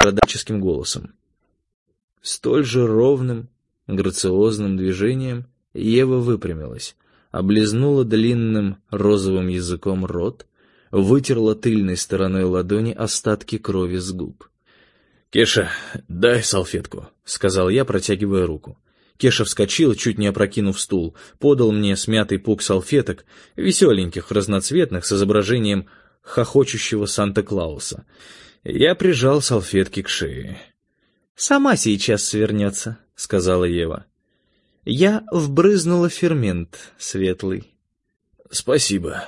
страдальческим голосом. Столь же ровным, грациозным движением Ева выпрямилась, облизнула длинным розовым языком рот, вытерла тыльной стороной ладони остатки крови с губ. «Кеша, дай салфетку», — сказал я, протягивая руку. Кеша вскочил, чуть не опрокинув стул, подал мне смятый пук салфеток, веселеньких, разноцветных, с изображением хохочущего Санта-Клауса. Я прижал салфетки к шее. «Сама сейчас свернется», — сказала Ева. «Я вбрызнула фермент светлый». «Спасибо.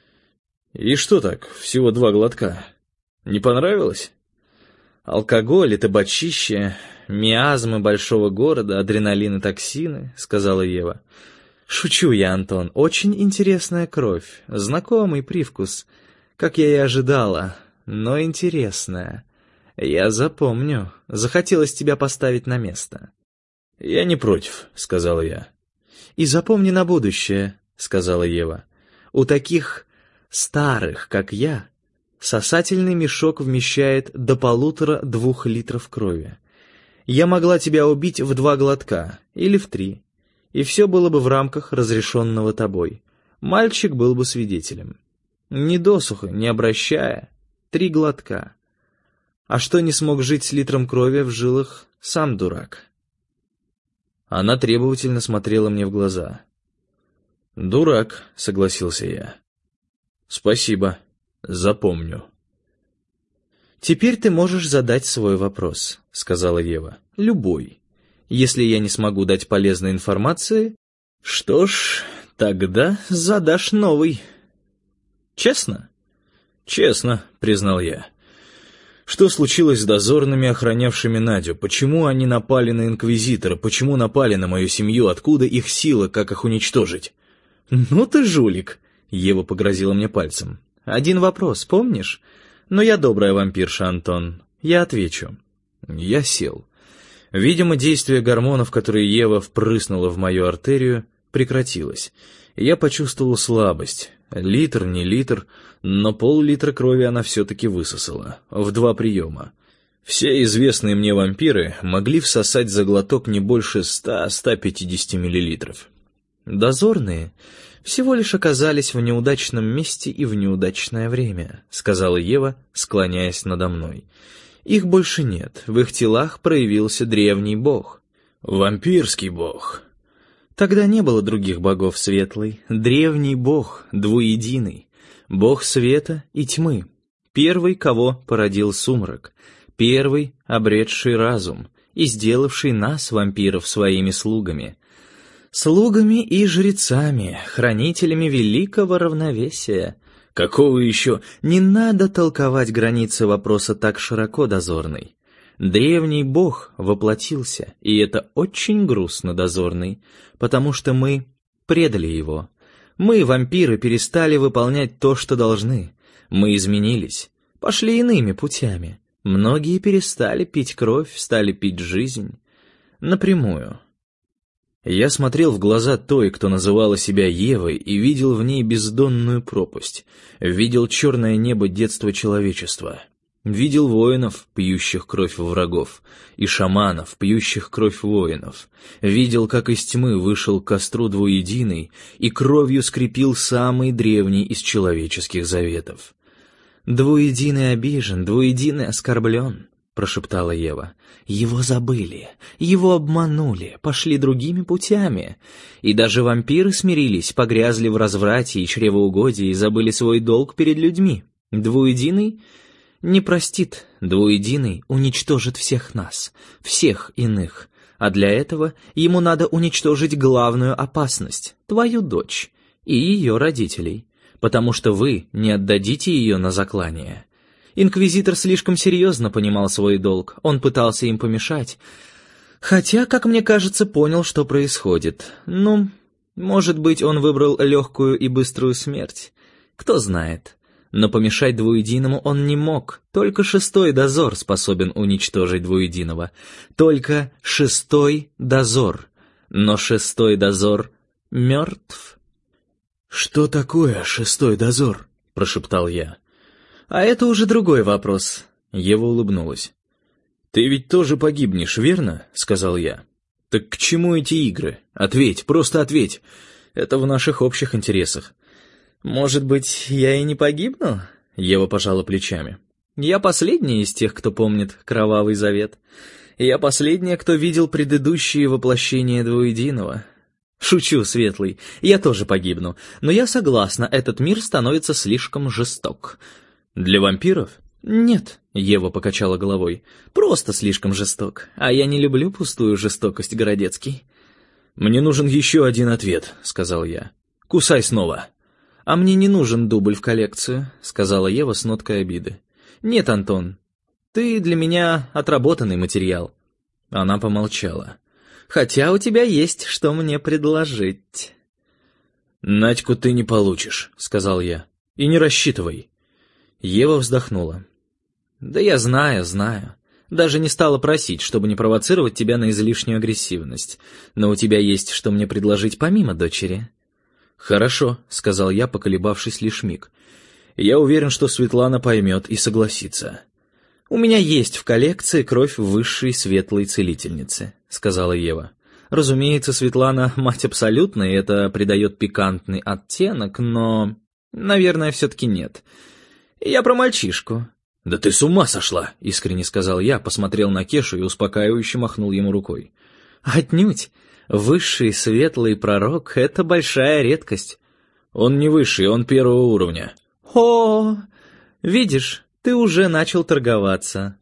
И что так, всего 2 глотка? Не понравилось?» «Алкоголь и табачище, миазмы большого города, адреналин и токсины», — сказала Ева. «Шучу я, Антон, очень интересная кровь, знакомый привкус, как я и ожидала, но интересная. Я запомню, захотелось тебя поставить на место». «Я не против», — сказала я. «И запомни на будущее», — сказала Ева. «У таких старых, как я, сосательный мешок вмещает до 1,5-2 литров крови. Я могла тебя убить в 2 глотка или в 3, и все было бы в рамках разрешенного тобой. Мальчик был бы свидетелем. Не досуха, не обращая, 3 глотка. А что не смог жить с литром крови в жилах, сам дурак». Она требовательно смотрела мне в глаза. «Дурак», — согласился я. «Спасибо, запомню». «Теперь ты можешь задать свой вопрос», — сказала Ева. «Любой. Если я не смогу дать полезной информации, что ж, тогда задашь новый. Честно?» «Честно», — признал я. «Что случилось с дозорными, охранявшими Надю? Почему они напали на инквизитора? Почему напали на мою семью? Откуда их сила? Как их уничтожить?» «Ну ты жулик», — Ева погрозила мне пальцем. «Один вопрос, помнишь? Но я добрая вампирша, Антон. Я отвечу». Я сел. Видимо, действие гормонов, которые Ева впрыснула в мою артерию, прекратилось. Я почувствовал слабость. Литр, не литр, но пол-литра крови она все-таки высосала. В 2 приема. Все известные мне вампиры могли всосать за глоток не больше 100-150 миллилитров. «Дозорные всего лишь оказались в неудачном месте и в неудачное время», — сказала Ева, склоняясь надо мной. «Их больше нет, в их телах проявился древний бог». «Вампирский бог». «Тогда не было других богов, Светлый. Древний бог, двуединый, бог света и тьмы. Первый, кого породил сумрак, первый, обретший разум и сделавший нас, вампиров, своими слугами. Слугами и жрецами, хранителями великого равновесия». «Какого еще?» «Не надо толковать границы вопроса так широко, дозорный. Древний бог воплотился, и это очень грустно, дозорный, потому что мы предали его. Мы, вампиры, перестали выполнять то, что должны. Мы изменились, пошли иными путями. Многие перестали пить кровь, стали пить жизнь. Напрямую». Я смотрел в глаза той, кто называла себя Евой, и видел в ней бездонную пропасть. Видел черное небо детства человечества. Видел воинов, пьющих кровь врагов, и шаманов, пьющих кровь воинов. Видел, как из тьмы вышел к костру двуединый и кровью скрепил самый древний из человеческих заветов. «Двуединый обижен, двуединый оскорблен», — прошептала Ева. «Его забыли, его обманули, пошли другими путями. И даже вампиры смирились, погрязли в разврате и чревоугодии и забыли свой долг перед людьми. Двуединый не простит, двуединый уничтожит всех нас, всех иных. А для этого ему надо уничтожить главную опасность — твою дочь и ее родителей, потому что вы не отдадите ее на заклание». Инквизитор слишком серьезно понимал свой долг, он пытался им помешать. Хотя, как мне кажется, понял, что происходит. Ну, может быть, он выбрал легкую и быструю смерть. Кто знает. Но помешать двуединому он не мог. Только 6-й дозор способен уничтожить двуединого. Только 6-й дозор. Но 6-й дозор мертв. «Что такое 6-й дозор?» — прошептал я. «А это уже другой вопрос», — Ева улыбнулась. «Ты ведь тоже погибнешь, верно?» — сказал я. «Так к чему эти игры? Ответь, просто ответь. Это в наших общих интересах». «Может быть, я и не погибну?» — Ева пожала плечами. «Я последняя из тех, кто помнит Кровавый Завет. Я последняя, кто видел предыдущие воплощения Двуединого. Шучу, Светлый, я тоже погибну, но я согласна, этот мир становится слишком жесток». «Для вампиров?» «Нет», — Ева покачала головой, — «просто слишком жесток, а я не люблю пустую жестокость, Городецкий». «Мне нужен еще один ответ», — сказал я. «Кусай снова». «А мне не нужен дубль в коллекцию», — сказала Ева с ноткой обиды. «Нет, Антон, ты для меня отработанный материал». Она помолчала. «Хотя у тебя есть что мне предложить». «Надьку ты не получишь», — сказал я. «И не рассчитывай». Ева вздохнула. «Да я знаю. Даже не стала просить, чтобы не провоцировать тебя на излишнюю агрессивность. Но у тебя есть что мне предложить помимо дочери». «Хорошо», — сказал я, поколебавшись лишь миг. «Я уверен, что Светлана поймет и согласится». «У меня есть в коллекции кровь высшей светлой целительницы», — сказала Ева. «Разумеется, Светлана — мать абсолютная, и это придает пикантный оттенок, но, наверное, все-таки нет. Я про мальчишку». «Да ты с ума сошла!» — искренне сказал я, посмотрел на Кешу и успокаивающе махнул ему рукой. «Отнюдь. Высший светлый пророк — это большая редкость». «Он не высший, он первого уровня». «О, видишь, ты уже начал торговаться»,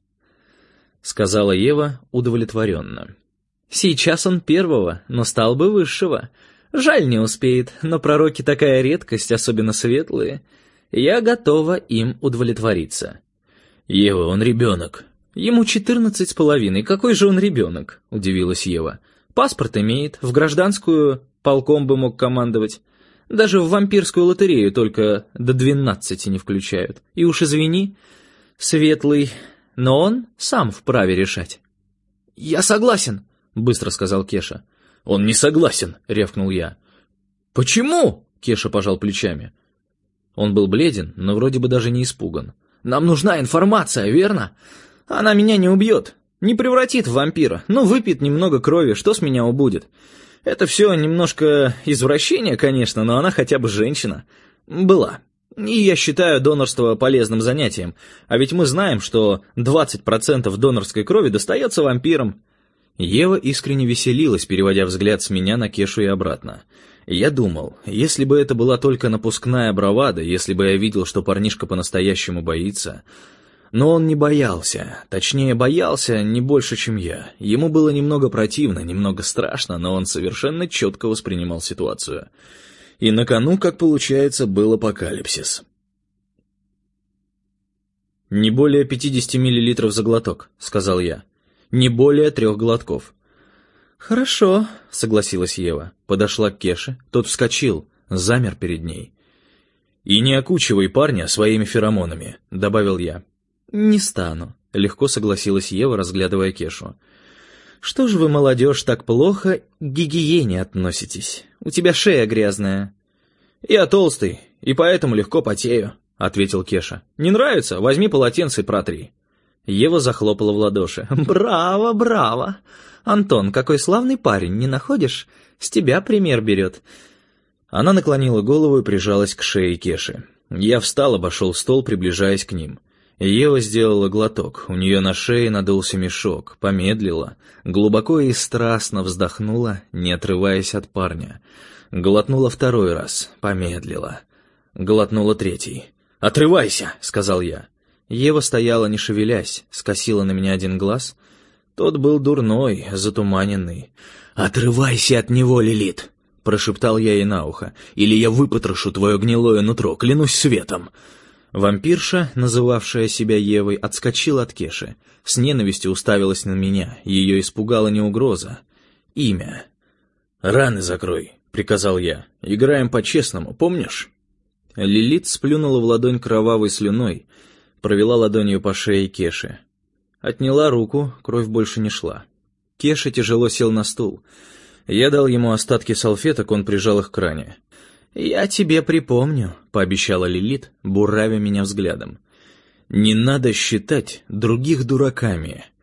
— сказала Ева удовлетворенно. «Сейчас он первого, но стал бы высшего. Жаль, не успеет, но пророки такая редкость, особенно светлые. Я готова им удовлетвориться». «Ева, он ребенок». «Ему 14,5. Какой же он ребенок?» — удивилась Ева. «Паспорт имеет, в гражданскую полком бы мог командовать. Даже в вампирскую лотерею только до 12 не включают. И уж извини, Светлый, но он сам вправе решать». «Я согласен», — быстро сказал Кеша. «Он не согласен», — рявкнул я. «Почему?» — Кеша пожал плечами. Он был бледен, но вроде бы даже не испуган. «Нам нужна информация, верно? Она меня не убьет, не превратит в вампира, но выпьет немного крови, что с меня убудет? Это все немножко извращение, конечно, но она хотя бы женщина. Была. И я считаю донорство полезным занятием, а ведь мы знаем, что 20% донорской крови достается вампирам». Ева искренне веселилась, переводя взгляд с меня на Кешу и обратно. Я думал, если бы это была только напускная бравада, если бы я видел, что парнишка по-настоящему боится... Но он не боялся, точнее боялся не больше, чем я. Ему было немного противно, немного страшно, но он совершенно четко воспринимал ситуацию. И на кону, как получается, был апокалипсис. «Не более 50 миллилитров за глоток», — сказал я. «Не более 3 глотков». «Хорошо», — согласилась Ева. Подошла к Кеше, тот вскочил, замер перед ней. «И не окучивай парня своими феромонами», — добавил я. «Не стану», — легко согласилась Ева, разглядывая Кешу. «Что же вы, молодежь, так плохо к гигиене относитесь? У тебя шея грязная». «Я толстый, и поэтому легко потею», — ответил Кеша. «Не нравится? Возьми полотенце и протри». Ева захлопала в ладоши. «Браво, браво! Антон, какой славный парень, не находишь? С тебя пример берет». Она наклонила голову и прижалась к шее Кеши. Я встал, обошел стол, приближаясь к ним. Ева сделала глоток, у нее на шее надулся мешок, помедлила, глубоко и страстно вздохнула, не отрываясь от парня. Глотнула 2 раз, помедлила. Глотнула 3. «Отрывайся!» — сказал я. Ева стояла, не шевелясь, скосила на меня 1 глаз. Тот был дурной, затуманенный. «Отрывайся от него, Лилит!» — прошептал я ей на ухо. «Или я выпотрошу твое гнилое нутро, клянусь светом!» Вампирша, называвшая себя Евой, отскочила от Кеши. С ненавистью уставилась на меня. Ее испугала не угроза. Имя. «Раны закрой», — приказал я. «Играем по-честному, помнишь?» Лилит сплюнула в ладонь кровавой слюной, провела ладонью по шее Кеши. Отняла руку, кровь больше не шла. Кеша тяжело сел на стул. Я дал ему остатки салфеток, он прижал их к ране. «Я тебе припомню», — пообещала Лилит, буравя меня взглядом. «Не надо считать других дураками»,